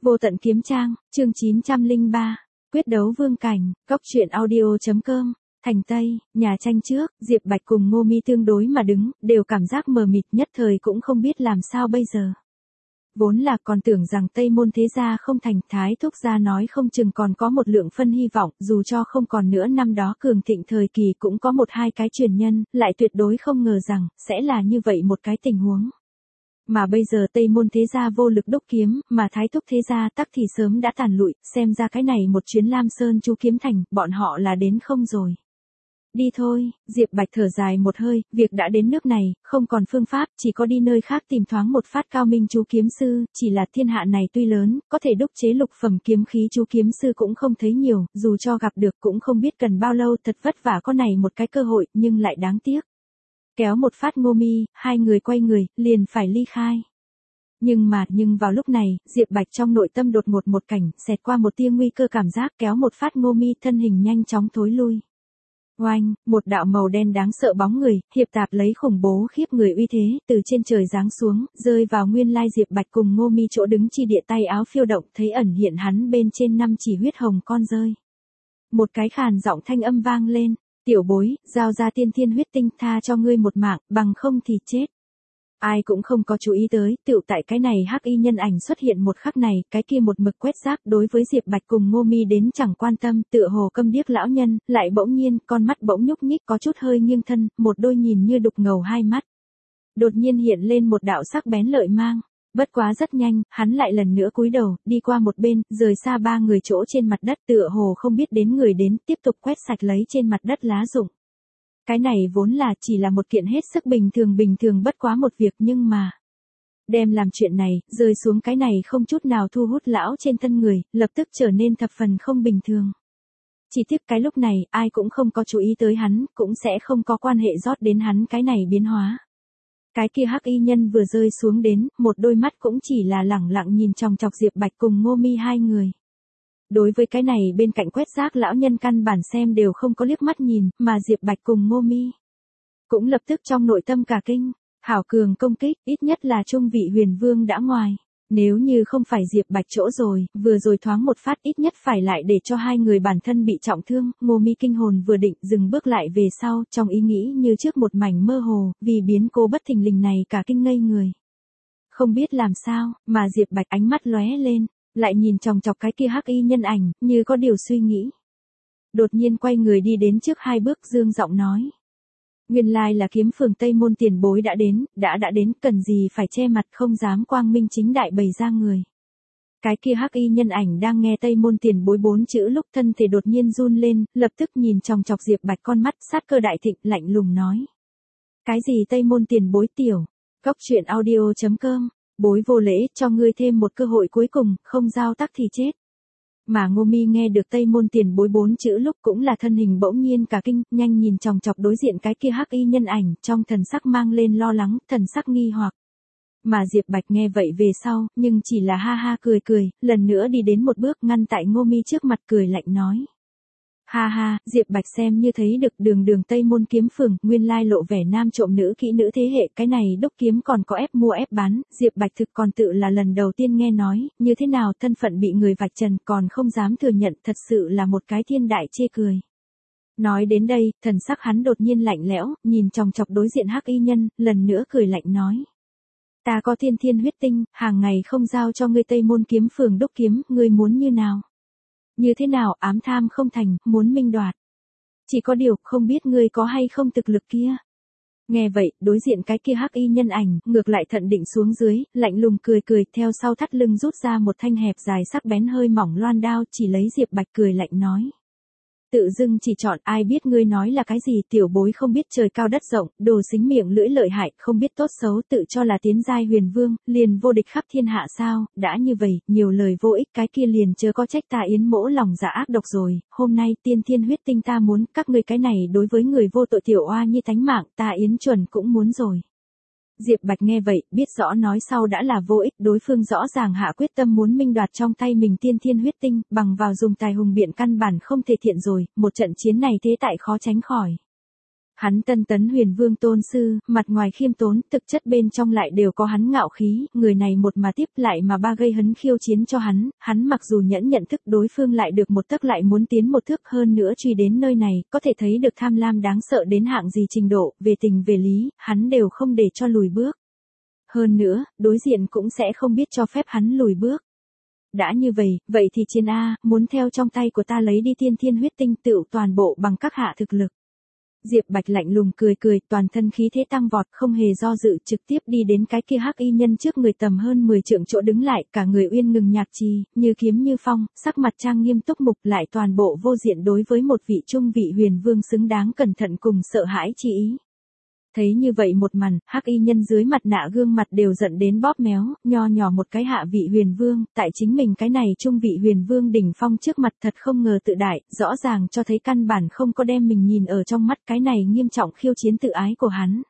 Vô tận kiếm trang, chương 903, quyết đấu vương cảnh, góc truyện audio.com, thành Tây, nhà tranh trước, Diệp Bạch cùng Ngô Mi tương đối mà đứng, đều cảm giác mờ mịt nhất thời cũng không biết làm sao bây giờ. Vốn là còn tưởng rằng Tây môn thế gia không thành, Thái thúc gia nói không chừng còn có một lượng phân hy vọng, dù cho không còn nữa năm đó cường thịnh thời kỳ cũng có một hai cái truyền nhân, lại tuyệt đối không ngờ rằng, sẽ là như vậy một cái tình huống. Mà bây giờ Tây môn thế gia vô lực đúc kiếm, mà Thái thúc thế gia tắc thì sớm đã tàn lụi, xem ra cái này một chuyến Lam Sơn Chu kiếm thành, bọn họ là đến không rồi. Đi thôi, Diệp Bạch thở dài một hơi, việc đã đến nước này, không còn phương pháp, chỉ có đi nơi khác tìm thoáng một phát cao minh chú kiếm sư, chỉ là thiên hạ này tuy lớn, có thể đúc chế lục phẩm kiếm khí chú kiếm sư cũng không thấy nhiều, dù cho gặp được cũng không biết cần bao lâu, thật vất vả có này một cái cơ hội, nhưng lại đáng tiếc. Kéo một phát Ngô Mi, hai người quay người, liền phải ly khai. Nhưng vào lúc này, Diệp Bạch trong nội tâm đột ngột một cảnh, xẹt qua một tia nguy cơ cảm giác, kéo một phát Ngô Mi, thân hình nhanh chóng thối lui. Oanh, một đạo màu đen đáng sợ bóng người, hiệp tạp lấy khủng bố khiếp người uy thế, từ trên trời giáng xuống, rơi vào nguyên lai Diệp Bạch cùng Ngô Mi chỗ đứng chi địa, tay áo phiêu động, thấy ẩn hiện hắn bên trên 5 chỉ huyết hồng con rơi. Một cái khàn giọng thanh âm vang lên, tiểu bối, giao ra tiên thiên huyết tinh, tha cho ngươi một mạng, bằng không thì chết. Ai cũng không có chú ý tới, tựu tại cái này hắc y nhân ảnh xuất hiện một khắc này, cái kia một mực quét rác đối với Diệp Bạch cùng Ngô Mi đến chẳng quan tâm, tựa hồ câm điếc lão nhân, lại bỗng nhiên, con mắt bỗng nhúc nhích có chút hơi nghiêng thân, một đôi nhìn như đục ngầu hai mắt. Đột nhiên hiện lên một đạo sắc bén lợi mang. Bất quá rất nhanh, hắn lại lần nữa cúi đầu, đi qua một bên, rời xa ba người chỗ trên mặt đất, tựa hồ không biết đến người đến, tiếp tục quét sạch lấy trên mặt đất lá rụng. Cái này vốn là chỉ là một kiện hết sức bình thường bất quá một việc, nhưng mà đem làm chuyện này, rơi xuống cái này không chút nào thu hút lão trên thân người, lập tức trở nên thập phần không bình thường. Chỉ tiếc cái lúc này, ai cũng không có chú ý tới hắn, cũng sẽ không có quan hệ rót đến hắn cái này biến hóa. Cái kia hắc y nhân vừa rơi xuống đến, một đôi mắt cũng chỉ là lẳng lặng nhìn chòng chọc Diệp Bạch cùng Ngô Mi hai người. Đối với cái này bên cạnh quét rác lão nhân căn bản xem đều không có liếc mắt nhìn, mà Diệp Bạch cùng Ngô Mi cũng lập tức trong nội tâm cả kinh, hảo cường công kích, ít nhất là trung vị huyền vương đã ngoài. Nếu như không phải Diệp Bạch chỗ rồi, vừa rồi thoáng một phát ít nhất phải lại để cho hai người bản thân bị trọng thương, Ngô Mi kinh hồn vừa định dừng bước lại về sau, trong ý nghĩ như trước một mảnh mơ hồ, vì biến cố bất thình lình này cả kinh ngây người. Không biết làm sao, mà Diệp Bạch ánh mắt lóe lên, lại nhìn chòng chọc cái kia hắc y nhân ảnh, như có điều suy nghĩ. Đột nhiên quay người đi đến trước hai bước, dương giọng nói. Nguyên lai là kiếm phường Tây môn tiền bối đã đến, cần gì phải che mặt, không dám quang minh chính đại bày ra người. Cái kia hắc y nhân ảnh đang nghe Tây môn tiền bối 4 chữ lúc thân thể đột nhiên run lên, lập tức nhìn chòng chọc Diệp Bạch con mắt sát cơ đại thịnh, lạnh lùng nói. Cái gì Tây môn tiền bối tiểu, góc truyện audio.com, bối vô lễ, cho ngươi thêm một cơ hội cuối cùng, không giao tắc thì chết. Mà Ngô Mi nghe được Tây môn tiền bối 4 chữ lúc cũng là thân hình bỗng nhiên cả kinh, nhanh nhìn chòng chọc đối diện cái kia hắc y nhân ảnh, trong thần sắc mang lên lo lắng, thần sắc nghi hoặc. Mà Diệp Bạch nghe vậy về sau, nhưng chỉ là ha ha cười, lần nữa đi đến một bước ngăn tại Ngô Mi trước mặt cười lạnh nói. Ha ha, Diệp Bạch xem như thấy được đường Tây môn kiếm phường, nguyên lai lộ vẻ nam trộm nữ kỹ nữ thế hệ, cái này đúc kiếm còn có ép mua ép bán, Diệp Bạch thực còn tự là lần đầu tiên nghe nói, như thế nào thân phận bị người vạch trần còn không dám thừa nhận, thật sự là một cái thiên đại chê cười. Nói đến đây, thần sắc hắn đột nhiên lạnh lẽo, nhìn chòng chọc đối diện hắc y nhân, lần nữa cười lạnh nói. Ta có thiên huyết tinh, hàng ngày không giao cho ngươi Tây môn kiếm phường đúc kiếm, ngươi muốn như nào? Như thế nào, ám tham không thành, muốn minh đoạt. Chỉ có điều, không biết ngươi có hay không thực lực kia. Nghe vậy, đối diện cái kia hắc y nhân ảnh, ngược lại thận định xuống dưới, lạnh lùng cười, theo sau thắt lưng rút ra một thanh hẹp dài sắc bén hơi mỏng loan đao, chỉ lấy Diệp Bạch cười lạnh nói. Tự dưng chỉ chọn, ai biết ngươi nói là cái gì, tiểu bối không biết trời cao đất rộng, đồ xính miệng lưỡi lợi hại, không biết tốt xấu, tự cho là tiến giai huyền vương, liền vô địch khắp thiên hạ sao, đã như vậy, nhiều lời vô ích, cái kia liền chớ có trách ta Yến mỗ lòng dạ ác độc rồi, hôm nay tiên thiên huyết tinh ta muốn, các ngươi cái này đối với người vô tội tiểu oa như tánh mạng, ta Yến chuẩn cũng muốn rồi. Diệp Bạch nghe vậy, biết rõ nói sau đã là vô ích, đối phương rõ ràng hạ quyết tâm muốn minh đoạt trong tay mình tiên thiên huyết tinh, bằng vào dùng tài hùng biện căn bản không thể thiện rồi, một trận chiến này thế tại khó tránh khỏi. Hắn Tân Tấn Huyền Vương tôn sư, mặt ngoài khiêm tốn, thực chất bên trong lại đều có hắn ngạo khí, người này một mà tiếp lại mà ba gây hấn khiêu chiến cho hắn mặc dù nhận thức đối phương lại được một tấc lại muốn tiến một thước hơn nữa truy đến nơi này, có thể thấy được tham lam đáng sợ đến hạng gì trình độ, về tình về lý, hắn đều không để cho lùi bước. Hơn nữa, đối diện cũng sẽ không biết cho phép hắn lùi bước. Đã như vậy thì chiến A, muốn theo trong tay của ta lấy đi tiên thiên huyết tinh tựu toàn bộ bằng các hạ thực lực. Diệp Bạch lạnh lùng cười, toàn thân khí thế tăng vọt, không hề do dự, trực tiếp đi đến cái kia hắc y nhân trước người tầm hơn 10 trượng chỗ đứng lại, cả người uyên ngừng nhạc trì, như kiếm như phong, sắc mặt trang nghiêm túc mục, lại toàn bộ vô diện đối với một vị trung vị huyền vương xứng đáng cẩn thận cùng sợ hãi chi ý. Thấy như vậy một màn, hắc y nhân dưới mặt nạ gương mặt đều giận đến bóp méo, nho nhỏ một cái hạ vị huyền vương, tại chính mình cái này trung vị huyền vương đỉnh phong trước mặt thật không ngờ tự đại, rõ ràng cho thấy căn bản không có đem mình nhìn ở trong mắt, cái này nghiêm trọng khiêu chiến tự ái của hắn.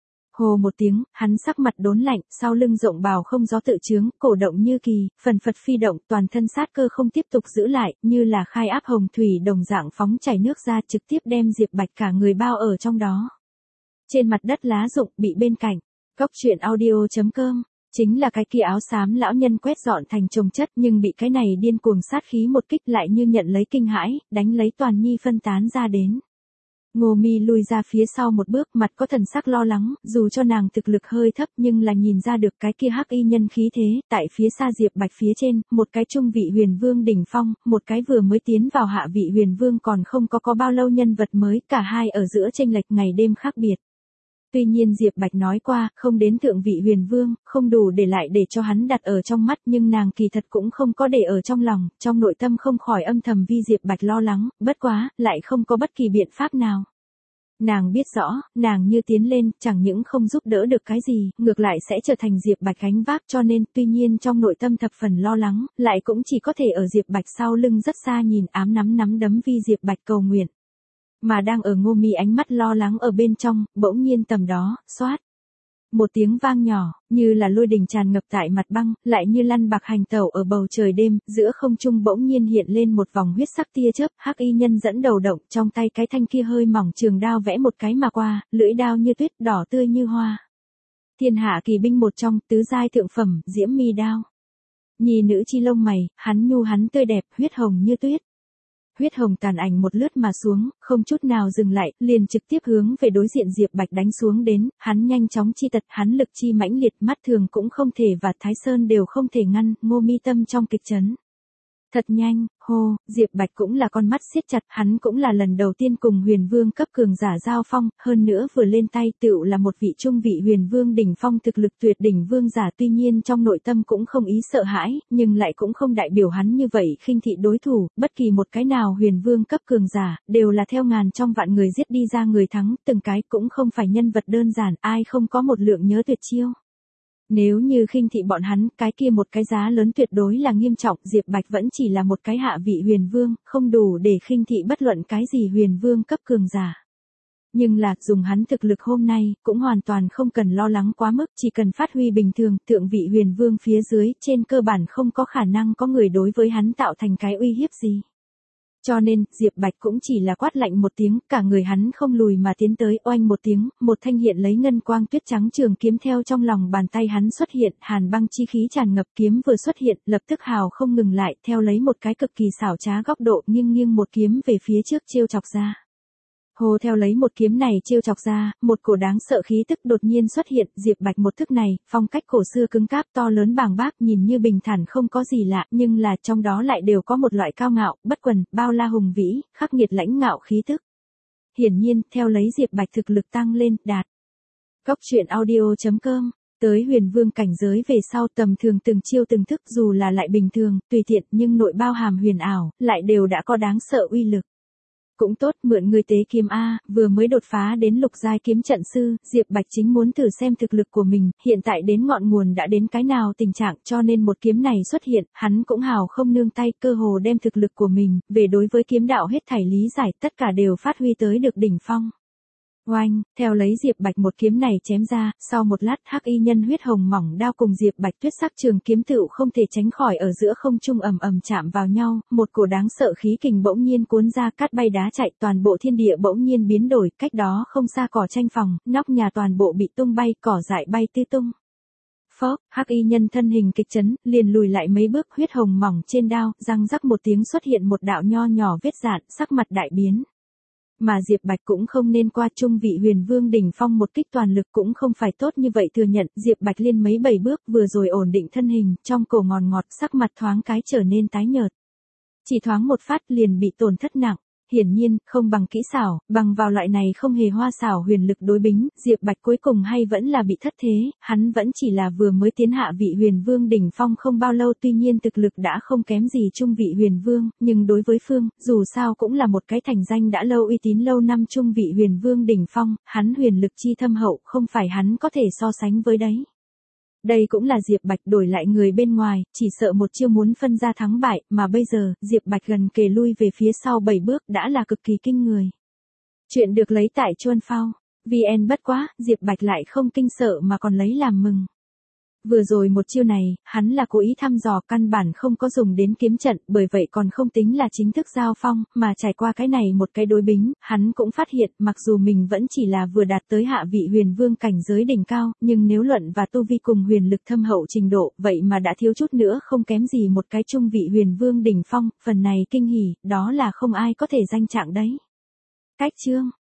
Hồ một tiếng, hắn sắc mặt đốn lạnh, sau lưng rộng bào không gió tự chướng, cổ động như kỳ, phần phật phi động, toàn thân sát cơ không tiếp tục giữ lại, như là khai áp hồng thủy đồng dạng phóng chảy nước ra, trực tiếp đem Diệp Bạch cả người bao ở trong đó. Trên mặt đất lá rụng bị bên cạnh, Cóc Truyện Audio.com, chính là cái kia áo xám lão nhân quét dọn thành chồng chất, nhưng bị cái này điên cuồng sát khí một kích lại như nhận lấy kinh hãi, đánh lấy toàn nhi phân tán ra đến. Ngô Mi lùi ra phía sau một bước, mặt có thần sắc lo lắng, dù cho nàng thực lực hơi thấp nhưng là nhìn ra được cái kia hắc y nhân khí thế, tại phía xa Diệp Bạch phía trên, một cái trung vị huyền vương đỉnh phong, một cái vừa mới tiến vào hạ vị huyền vương còn không có bao lâu nhân vật mới, cả hai ở giữa chênh lệch ngày đêm khác biệt. Tuy nhiên Diệp Bạch nói qua, không đến thượng vị huyền vương, không đủ để lại để cho hắn đặt ở trong mắt, nhưng nàng kỳ thật cũng không có để ở trong lòng, trong nội tâm không khỏi âm thầm vì Diệp Bạch lo lắng, bất quá, lại không có bất kỳ biện pháp nào. Nàng biết rõ, nàng như tiến lên, chẳng những không giúp đỡ được cái gì, ngược lại sẽ trở thành Diệp Bạch gánh vác, cho nên, tuy nhiên trong nội tâm thập phần lo lắng, lại cũng chỉ có thể ở Diệp Bạch sau lưng rất xa nhìn ám nắm đấm vì Diệp Bạch cầu nguyện. Mà đang ở Ngô Mi ánh mắt lo lắng ở bên trong, bỗng nhiên tầm đó, xoát. Một tiếng vang nhỏ, như là lôi đình tràn ngập tại mặt băng, lại như lăn bạc hành tẩu ở bầu trời đêm, giữa không trung bỗng nhiên hiện lên một vòng huyết sắc tia chớp, hắc y nhân dẫn đầu động, trong tay cái thanh kia hơi mỏng trường đao vẽ một cái mà qua, lưỡi đao như tuyết, đỏ tươi như hoa. Thiên hạ kỳ binh một trong, tứ giai thượng phẩm, Diễm Mi đao. Nhì nữ chi lông mày, hắn nhu hắn tươi đẹp, huyết hồng như tuyết. Huyết hồng tàn ảnh một lướt mà xuống, không chút nào dừng lại, liền trực tiếp hướng về đối diện Diệp Bạch đánh xuống đến, hắn nhanh chóng chi tật, hắn lực chi mãnh liệt, mắt thường cũng không thể và Thái Sơn đều không thể ngăn, Ngô Mi tâm trong kịch chấn. Thật nhanh, hô, Diệp Bạch cũng là con mắt siết chặt, hắn cũng là lần đầu tiên cùng huyền vương cấp cường giả giao phong, hơn nữa vừa lên tay tựu là một vị trung vị huyền vương đỉnh phong thực lực tuyệt đỉnh vương giả, tuy nhiên trong nội tâm cũng không ý sợ hãi, nhưng lại cũng không đại biểu hắn như vậy khinh thị đối thủ, bất kỳ một cái nào huyền vương cấp cường giả, đều là theo ngàn trong vạn người giết đi ra người thắng, từng cái cũng không phải nhân vật đơn giản, ai không có một lượng nhớ tuyệt chiêu. Nếu như khinh thị bọn hắn, cái kia một cái giá lớn tuyệt đối là nghiêm trọng, Diệp Bạch vẫn chỉ là một cái hạ vị huyền vương, không đủ để khinh thị bất luận cái gì huyền vương cấp cường giả. Nhưng là, dùng hắn thực lực hôm nay, cũng hoàn toàn không cần lo lắng quá mức, chỉ cần phát huy bình thường, thượng vị huyền vương phía dưới, trên cơ bản không có khả năng có người đối với hắn tạo thành cái uy hiếp gì. Cho nên, Diệp Bạch cũng chỉ là quát lạnh một tiếng, cả người hắn không lùi mà tiến tới, oanh một tiếng, một thanh hiện lấy ngân quang tuyết trắng trường kiếm theo trong lòng bàn tay hắn xuất hiện, hàn băng chi khí tràn ngập, kiếm vừa xuất hiện, lập tức hào không ngừng lại, theo lấy một cái cực kỳ xảo trá góc độ, nghiêng một kiếm về phía trước trêu chọc ra. Hồ theo lấy một kiếm này trêu chọc ra, một cổ đáng sợ khí tức đột nhiên xuất hiện, Diệp Bạch một thức này, phong cách cổ xưa cứng cáp to lớn bàng bác nhìn như bình thản không có gì lạ, nhưng là trong đó lại đều có một loại cao ngạo, bất quần, bao la hùng vĩ, khắc nghiệt lãnh ngạo khí tức. Hiển nhiên, theo lấy Diệp Bạch thực lực tăng lên, đạt. Cóc Truyện Audio.com, tới huyền vương cảnh giới về sau tầm thường từng chiêu từng thức dù là lại bình thường, tùy tiện nhưng nội bao hàm huyền ảo, lại đều đã có đáng sợ uy lực. Cũng tốt, mượn người tế kiếm A, vừa mới đột phá đến lục giai kiếm trận sư, Diệp Bạch chính muốn thử xem thực lực của mình, hiện tại đến ngọn nguồn đã đến cái nào tình trạng, cho nên một kiếm này xuất hiện, hắn cũng hào không nương tay, cơ hồ đem thực lực của mình, về đối với kiếm đạo hết thảy lý giải, tất cả đều phát huy tới được đỉnh phong. Oanh, theo lấy Diệp Bạch một kiếm này chém ra, sau một lát hắc y nhân huyết hồng mỏng đao cùng Diệp Bạch tuyết sắc trường kiếm tựu không thể tránh khỏi ở giữa không trung ầm ầm chạm vào nhau, một cổ đáng sợ khí kình bỗng nhiên cuốn ra, cát bay đá chạy, toàn bộ thiên địa bỗng nhiên biến đổi, cách đó không xa cỏ tranh phòng, nóc nhà toàn bộ bị tung bay, cỏ dại bay tứ tung. Phốc, hắc y nhân thân hình kịch chấn, liền lùi lại mấy bước, huyết hồng mỏng trên đao, răng rắc một tiếng xuất hiện một đạo nho nhỏ vết dạn, sắc mặt đại biến. Mà Diệp Bạch cũng không nên qua trung vị huyền vương đỉnh phong một kích toàn lực cũng không phải tốt như vậy thừa nhận, Diệp Bạch liên mấy 7 bước vừa rồi ổn định thân hình, trong cổ ngòn ngọt sắc mặt thoáng cái trở nên tái nhợt. Chỉ thoáng một phát liền bị tổn thất nặng. Hiển nhiên, không bằng kỹ xảo, bằng vào loại này không hề hoa xảo huyền lực đối bính, Diệp Bạch cuối cùng hay vẫn là bị thất thế, hắn vẫn chỉ là vừa mới tiến hạ vị huyền vương đỉnh phong không bao lâu, tuy nhiên thực lực đã không kém gì trung vị huyền vương, nhưng đối với phương, dù sao cũng là một cái thành danh đã lâu uy tín lâu năm trung vị huyền vương đỉnh phong, hắn huyền lực chi thâm hậu không phải hắn có thể so sánh với đấy. Đây cũng là Diệp Bạch đổi lại người bên ngoài, chỉ sợ một chiêu muốn phân ra thắng bại, mà bây giờ, Diệp Bạch gần kề lui về phía sau 7 bước đã là cực kỳ kinh người. Chuyện được lấy tại Chuan Phao, VN bất quá, Diệp Bạch lại không kinh sợ mà còn lấy làm mừng. Vừa rồi một chiêu này, hắn là cố ý thăm dò, căn bản không có dùng đến kiếm trận, bởi vậy còn không tính là chính thức giao phong, mà trải qua cái này một cái đối bính, hắn cũng phát hiện, mặc dù mình vẫn chỉ là vừa đạt tới hạ vị huyền vương cảnh giới đỉnh cao, nhưng nếu luận và tu vi cùng huyền lực thâm hậu trình độ, vậy mà đã thiếu chút nữa không kém gì một cái trung vị huyền vương đỉnh phong, phần này kinh hỉ, đó là không ai có thể danh trạng đấy. Cách chương